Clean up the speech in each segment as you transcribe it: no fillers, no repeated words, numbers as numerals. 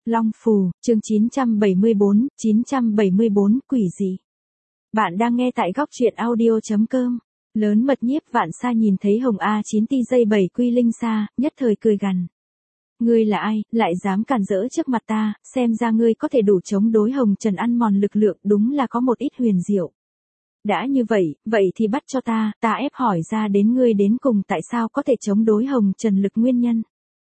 Long Phù, chương 974, quỷ gì? Bạn đang nghe tại góc truyện audio.com. Lớn mật Nhiếp Vạn Sa nhìn thấy Hồng A9 ti dây 7 quy linh sa, nhất thời cười gằn. Ngươi là ai, lại dám cản rỡ trước mặt ta, xem ra ngươi có thể đủ chống đối Hồng Trần ăn mòn lực lượng, đúng là có một ít huyền diệu. Đã như vậy thì bắt cho ta ép hỏi ra đến ngươi đến cùng tại sao có thể chống đối Hồng Trần lực nguyên nhân.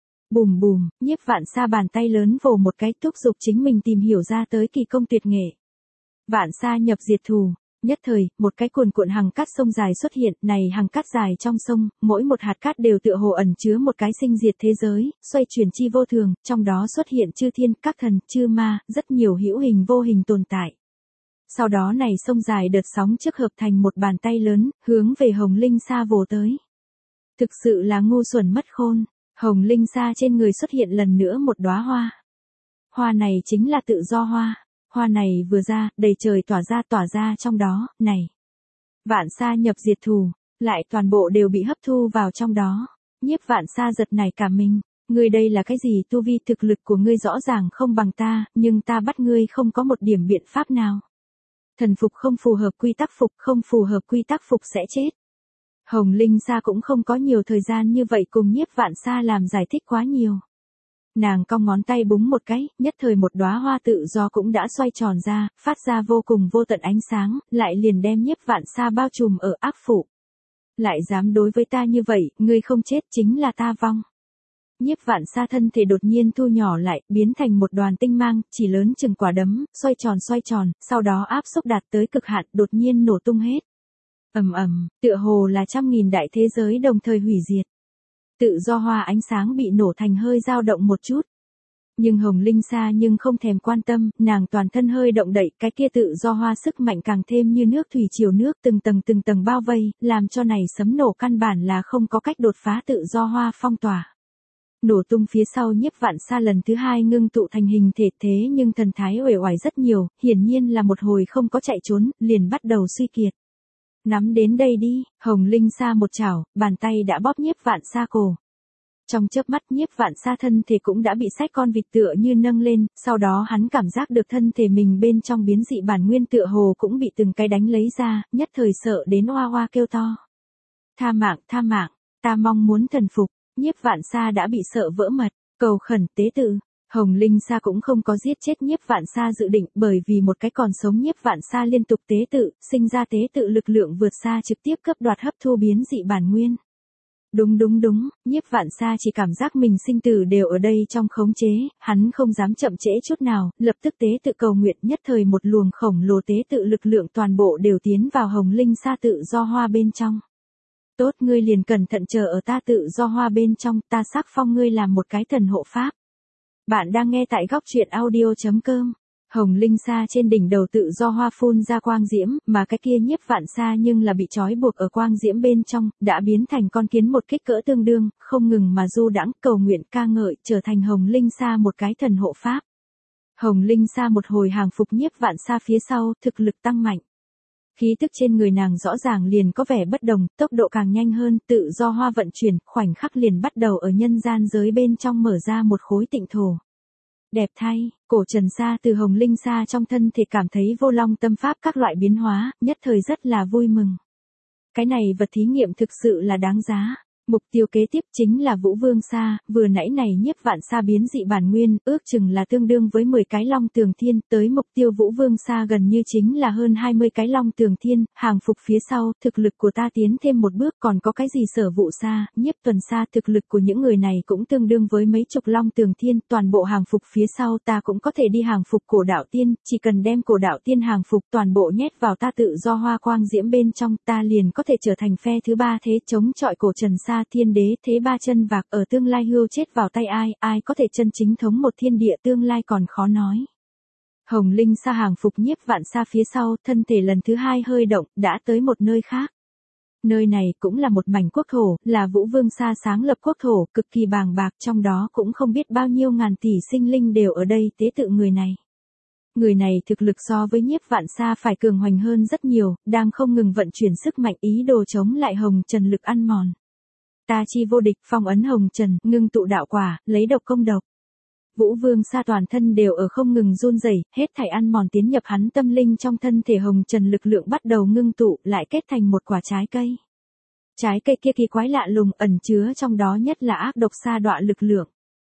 Bùm bùm, Nhiếp Vạn Sa bàn tay lớn vồ một cái, thúc giục chính mình tìm hiểu ra tới kỳ công tuyệt nghệ. Vạn Sa nhập diệt thù, nhất thời, một cái cuồn cuộn hằng cát sông dài xuất hiện, này hằng cát dài trong sông, mỗi một hạt cát đều tựa hồ ẩn chứa một cái sinh diệt thế giới, xoay chuyển chi vô thường, trong đó xuất hiện chư thiên, các thần, chư ma, rất nhiều hữu hình vô hình tồn tại. Sau đó này sông dài đợt sóng trước hợp thành một bàn tay lớn, hướng về Hồng Linh Sa vồ tới. Thực sự là ngu xuẩn mất khôn. Hồng Linh Sa trên người xuất hiện lần nữa một đóa hoa. Hoa này chính là tự do hoa. Hoa này vừa ra, đầy trời tỏa ra trong đó, này. Vạn Sa nhập diệt thù, lại toàn bộ đều bị hấp thu vào trong đó. Nhiếp Vạn Sa giật nảy cả mình. Ngươi đây là cái gì? Tu vi thực lực của ngươi rõ ràng không bằng ta, nhưng ta bắt ngươi không có một điểm biện pháp nào. Thần phục không phù hợp quy tắc phục, không phù hợp quy tắc phục sẽ chết. Hồng Linh Sa cũng không có nhiều thời gian như vậy cùng Nhiếp Vạn Sa làm giải thích quá nhiều. Nàng cong ngón tay búng một cái, nhất thời một đóa hoa tự do cũng đã xoay tròn ra, phát ra vô cùng vô tận ánh sáng, lại liền đem Nhiếp Vạn Sa bao trùm ở áp phủ. Lại dám đối với ta như vậy, ngươi không chết chính là ta vong. Nhiếp Vạn Sa thân thể đột nhiên thu nhỏ lại, biến thành một đoàn tinh mang, chỉ lớn chừng quả đấm, xoay tròn, sau đó áp xúc đạt tới cực hạn, đột nhiên nổ tung hết. Ầm ầm, tựa hồ là trăm nghìn đại thế giới đồng thời hủy diệt. Tự do hoa ánh sáng bị nổ thành hơi dao động một chút. Nhưng Hồng Linh Sa nhưng không thèm quan tâm, nàng toàn thân hơi động đậy, cái kia tự do hoa sức mạnh càng thêm như nước thủy triều nước từng tầng bao vây, làm cho này sấm nổ căn bản là không có cách đột phá tự do hoa phong tỏa. Nổ tung phía sau Nhiếp Vạn Sa lần thứ hai ngưng tụ thành hình thể thế nhưng thần thái uể oải rất nhiều, hiển nhiên là một hồi không có chạy trốn, liền bắt đầu suy kiệt. Nắm đến đây đi, Hồng Linh Sa một chảo, bàn tay đã bóp Nhiếp Vạn Sa cổ. Trong chớp mắt Nhiếp Vạn Sa thân thể cũng đã bị sách con vịt tựa như nâng lên, sau đó hắn cảm giác được thân thể mình bên trong biến dị bản nguyên tựa hồ cũng bị từng cái đánh lấy ra, nhất thời sợ đến oa oa kêu to. Tha mạng, ta mong muốn thần phục. Nhiếp Vạn Sa đã bị sợ vỡ mật, cầu khẩn tế tự. Hồng Linh Sa cũng không có giết chết Nhiếp Vạn Sa dự định, bởi vì một cái còn sống Nhiếp Vạn Sa liên tục tế tự, sinh ra tế tự lực lượng vượt xa trực tiếp cấp đoạt hấp thu biến dị bản nguyên. Đúng, Nhiếp Vạn Sa chỉ cảm giác mình sinh tử đều ở đây trong khống chế, hắn không dám chậm trễ chút nào, lập tức tế tự cầu nguyện, nhất thời một luồng khổng lồ tế tự lực lượng toàn bộ đều tiến vào Hồng Linh Sa tự do hoa bên trong. Tốt, ngươi liền cẩn thận chờ ở ta tự do hoa bên trong, ta sắc phong ngươi làm một cái thần hộ pháp. Bạn đang nghe tại góc truyện audio.com. Hồng Linh Sa trên đỉnh đầu tự do hoa phun ra quang diễm, mà cái kia Nhiếp Vạn Sa nhưng là bị trói buộc ở quang diễm bên trong, đã biến thành con kiến một kích cỡ tương đương, không ngừng mà du đãng, cầu nguyện ca ngợi, trở thành Hồng Linh Sa một cái thần hộ pháp. Hồng Linh Sa một hồi hàng phục Nhiếp Vạn Sa phía sau, thực lực tăng mạnh. Khí tức trên người nàng rõ ràng liền có vẻ bất đồng, tốc độ càng nhanh hơn, tự do hoa vận chuyển, khoảnh khắc liền bắt đầu ở nhân gian giới bên trong mở ra một khối tịnh thổ. Đẹp thay, Cổ Trần Sa từ Hồng Linh Sa trong thân thể cảm thấy vô long tâm pháp các loại biến hóa, nhất thời rất là vui mừng. Cái này vật thí nghiệm thực sự là đáng giá. Mục tiêu kế tiếp chính là Vũ Vương Sa, vừa nãy này Nhiếp Vạn Sa biến dị bản nguyên, ước chừng là tương đương với 10 cái Long Tường Thiên, tới mục tiêu Vũ Vương Sa gần như chính là hơn 20 cái Long Tường Thiên, hàng phục phía sau, thực lực của ta tiến thêm một bước, còn có cái gì Sở Vụ Sa, Nhiếp Tuần Sa, thực lực của những người này cũng tương đương với mấy chục Long Tường Thiên, toàn bộ hàng phục phía sau ta cũng có thể đi hàng phục Cổ Đạo Tiên, chỉ cần đem Cổ Đạo Tiên hàng phục toàn bộ nhét vào ta tự do hoa quang diễm bên trong, ta liền có thể trở thành phe thứ ba thế chống chọi Cổ Trần Sa. Thiên đế thế ba chân vạc, ở tương lai hưu chết vào tay ai có thể chân chính thống một thiên địa tương lai còn khó nói. Hồng Linh Sa hàng phục Nhiếp Vạn Sa phía sau, thân thể lần thứ hai hơi động, đã tới một nơi khác. Nơi này cũng là một mảnh quốc thổ, là Vũ Vương Sa sáng lập quốc thổ, cực kỳ bàng bạc, trong đó cũng không biết bao nhiêu ngàn tỷ sinh linh đều ở đây tế tự người này. Người này thực lực so với Nhiếp Vạn Sa phải cường hoành hơn rất nhiều, đang không ngừng vận chuyển sức mạnh ý đồ chống lại Hồng Trần lực ăn mòn. Ta chi vô địch, phong ấn Hồng Trần, ngưng tụ đạo quả, lấy độc công độc. Vũ Vương Sa toàn thân đều ở không ngừng run rẩy, hết thảy ăn mòn tiến nhập hắn tâm linh trong thân thể hồng trần lực lượng bắt đầu ngưng tụ, lại kết thành một quả trái cây. Trái cây kia kỳ quái lạ lùng, ẩn chứa trong đó nhất là ác độc sa đọa lực lượng.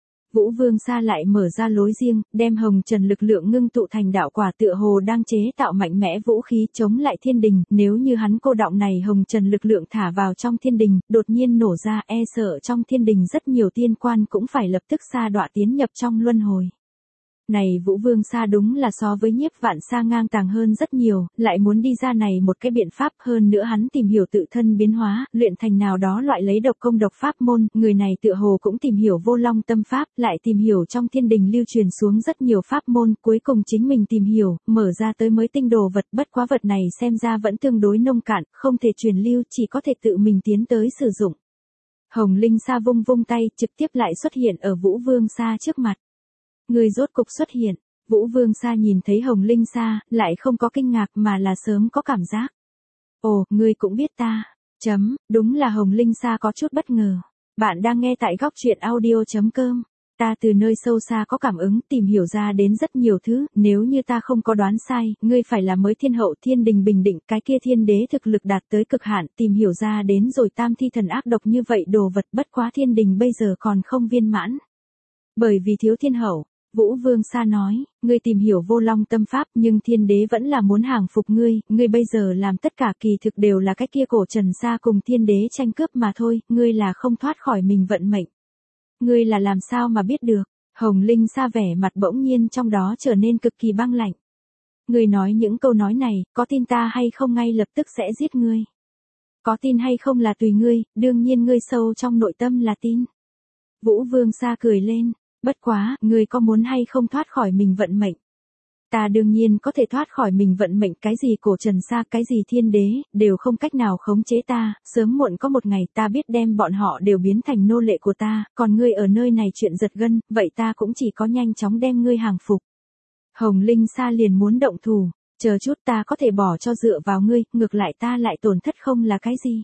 Vũ Vương Sa lại mở ra lối riêng, đem hồng trần lực lượng ngưng tụ thành đạo quả, tựa hồ đang chế tạo mạnh mẽ vũ khí chống lại thiên đình, nếu như hắn cô đọng này hồng trần lực lượng thả vào trong thiên đình, đột nhiên nổ ra, e sợ trong thiên đình rất nhiều tiên quan cũng phải lập tức sa đọa tiến nhập trong luân hồi. Này Vũ Vương Sa đúng là so với Nhiếp Vạn Sa ngang tàng hơn rất nhiều, lại muốn đi ra này một cái biện pháp, hơn nữa hắn tìm hiểu tự thân biến hóa, luyện thành nào đó loại lấy độc công độc pháp môn, người này tựa hồ cũng tìm hiểu vô long tâm pháp, lại tìm hiểu trong thiên đình lưu truyền xuống rất nhiều pháp môn, cuối cùng chính mình tìm hiểu, mở ra tới mới tinh đồ vật, bất quá vật này xem ra vẫn tương đối nông cạn, không thể truyền lưu, chỉ có thể tự mình tiến tới sử dụng. Hồng Linh Sa vung vung tay, trực tiếp lại xuất hiện ở Vũ Vương Sa trước mặt. Người rốt cục xuất hiện. Vũ Vương Sa nhìn thấy Hồng Linh Sa, lại không có kinh ngạc mà là sớm có cảm giác. Ồ, ngươi cũng biết ta. Đúng là Hồng Linh Sa có chút bất ngờ. Bạn đang nghe tại góc truyện audio.com. Ta từ nơi sâu xa có cảm ứng, tìm hiểu ra đến rất nhiều thứ, nếu như ta không có đoán sai, ngươi phải là mới thiên hậu thiên đình bình định, cái kia thiên đế thực lực đạt tới cực hạn, tìm hiểu ra đến rồi tam thi thần ác độc như vậy đồ vật, bất quá thiên đình bây giờ còn không viên mãn. Bởi vì thiếu thiên hậu. Vũ Vương Sa nói, ngươi tìm hiểu vô long tâm pháp nhưng thiên đế vẫn là muốn hàng phục ngươi bây giờ làm tất cả kỳ thực đều là cái kia cổ Trần Sa cùng thiên đế tranh cướp mà thôi, ngươi là không thoát khỏi mình vận mệnh. Ngươi là làm sao mà biết được? Hồng Linh Sa vẻ mặt bỗng nhiên trong đó trở nên cực kỳ băng lạnh. Ngươi nói những câu nói này, có tin ta hay không ngay lập tức sẽ giết ngươi. Có tin hay không là tùy ngươi, đương nhiên ngươi sâu trong nội tâm là tin. Vũ Vương Sa cười lên. Bất quá, ngươi có muốn hay không thoát khỏi mình vận mệnh? Ta đương nhiên có thể thoát khỏi mình vận mệnh, cái gì cổ Trần Sa, cái gì thiên đế, đều không cách nào khống chế ta, sớm muộn có một ngày ta biết đem bọn họ đều biến thành nô lệ của ta, còn ngươi ở nơi này chuyện giật gân, vậy ta cũng chỉ có nhanh chóng đem ngươi hàng phục. Hồng Linh Sa liền muốn động thủ, chờ chút ta có thể bỏ cho dựa vào ngươi, ngược lại ta lại tổn thất không là cái gì.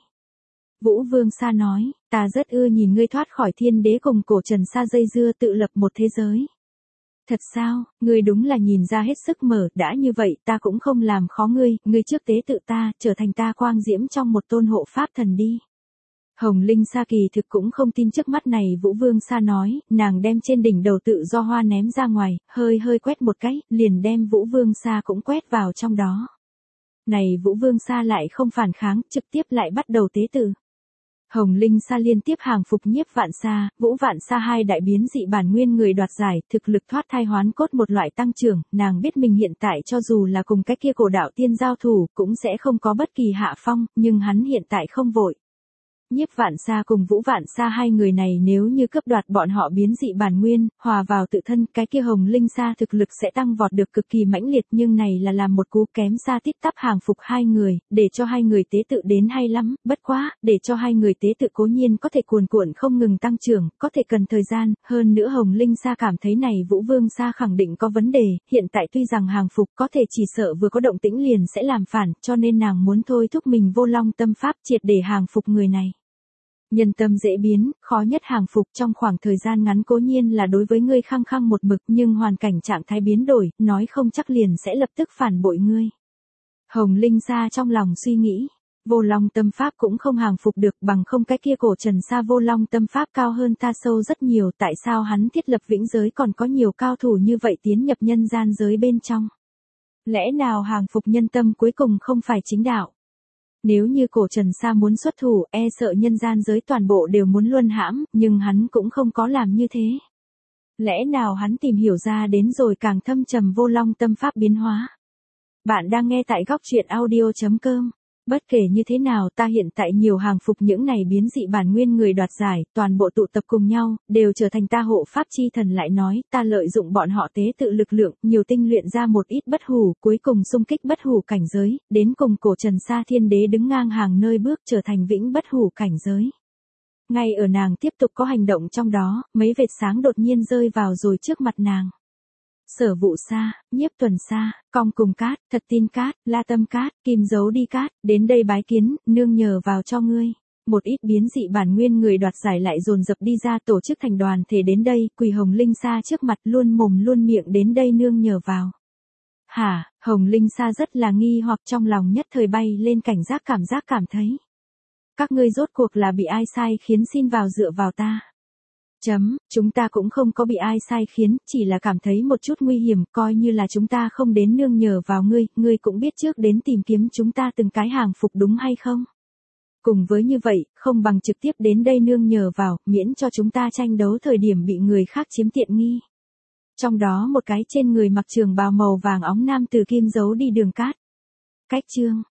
Vũ Vương Sa nói, ta rất ưa nhìn ngươi thoát khỏi thiên đế cùng cổ Trần Sa dây dưa tự lập một thế giới. Thật sao, ngươi đúng là nhìn ra hết sức mở, đã như vậy ta cũng không làm khó ngươi trước tế tự ta, trở thành ta quang diễm trong một tôn hộ pháp thần đi. Hồng Linh Sa kỳ thực cũng không tin trước mắt này Vũ Vương Sa nói, nàng đem trên đỉnh đầu tự do hoa ném ra ngoài, hơi quét một cái, liền đem Vũ Vương Sa cũng quét vào trong đó. Này Vũ Vương Sa lại không phản kháng, trực tiếp lại bắt đầu tế tự. Hồng Linh Sa liên tiếp hàng phục Nhiếp Vạn Sa, Vũ Vạn Sa hai đại biến dị bản nguyên người đoạt giải, thực lực thoát thai hoán cốt một loại tăng trưởng, nàng biết mình hiện tại cho dù là cùng cái kia cổ đạo tiên giao thủ, cũng sẽ không có bất kỳ hạ phong, nhưng hắn hiện tại không vội. Nhiếp Vạn Sa cùng Vũ Vạn Sa hai người này nếu như cướp đoạt bọn họ biến dị bản nguyên, hòa vào tự thân, cái kia Hồng Linh Sa thực lực sẽ tăng vọt được cực kỳ mãnh liệt, nhưng này là làm một cú kém xa tít tắp hàng phục hai người, để cho hai người tế tự đến hay lắm, bất quá, để cho hai người tế tự cố nhiên có thể cuồn cuộn không ngừng tăng trưởng, có thể cần thời gian, hơn nữa Hồng Linh Sa cảm thấy này Vũ Vương Sa khẳng định có vấn đề, hiện tại tuy rằng hàng phục có thể chỉ sợ vừa có động tĩnh liền sẽ làm phản, cho nên nàng muốn thôi thúc mình vô long tâm pháp triệt để hàng phục người này. Nhân tâm dễ biến, khó nhất hàng phục trong khoảng thời gian ngắn cố nhiên là đối với ngươi khăng khăng một mực, nhưng hoàn cảnh trạng thái biến đổi, nói không chắc liền sẽ lập tức phản bội ngươi. Hồng Linh Sa trong lòng suy nghĩ, vô long tâm pháp cũng không hàng phục được, bằng không cái kia cổ Trần Sa vô long tâm pháp cao hơn ta sâu rất nhiều, tại sao hắn thiết lập vĩnh giới còn có nhiều cao thủ như vậy tiến nhập nhân gian giới bên trong? Lẽ nào hàng phục nhân tâm cuối cùng không phải chính đạo? Nếu như cổ Trần Sa muốn xuất thủ, e sợ nhân gian giới toàn bộ đều muốn luân hãm, nhưng hắn cũng không có làm như thế. Lẽ nào hắn tìm hiểu ra đến rồi càng thâm trầm vô long tâm pháp biến hóa? Bạn đang nghe tại góc truyện audio.com. Bất kể như thế nào ta hiện tại nhiều hàng phục những này biến dị bản nguyên người đoạt giải, toàn bộ tụ tập cùng nhau, đều trở thành ta hộ pháp chi thần lại nói, ta lợi dụng bọn họ tế tự lực lượng, nhiều tinh luyện ra một ít bất hủ, cuối cùng xung kích bất hủ cảnh giới, đến cùng cổ Trần Sa thiên đế đứng ngang hàng nơi bước trở thành vĩnh bất hủ cảnh giới. Ngay ở nàng tiếp tục có hành động trong đó, mấy vệt sáng đột nhiên rơi vào rồi trước mặt nàng. Sở Vụ Sa, Nhiếp Tuần Sa, Cong Cùng Cát, Thật Tin Cát, La Tâm Cát, Kim Dấu Đi Cát, đến đây bái kiến, nương nhờ vào cho ngươi. Một ít biến dị bản nguyên người đoạt giải lại dồn dập đi ra tổ chức thành đoàn thể đến đây, quỳ Hồng Linh Sa trước mặt luôn mồm luôn miệng đến đây nương nhờ vào. Hả, Hồng Linh Sa rất là nghi hoặc trong lòng nhất thời bay lên cảm giác thấy. Các ngươi rốt cuộc là bị ai sai khiến xin vào dựa vào ta. Chúng ta cũng không có bị ai sai khiến, chỉ là cảm thấy một chút nguy hiểm, coi như là chúng ta không đến nương nhờ vào ngươi cũng biết trước đến tìm kiếm chúng ta từng cái hàng phục đúng hay không? Cùng với như vậy, không bằng trực tiếp đến đây nương nhờ vào, miễn cho chúng ta tranh đấu thời điểm bị người khác chiếm tiện nghi. Trong đó một cái trên người mặc trường bào màu vàng óng nam từ kim giấu đi đường cát. Cách chương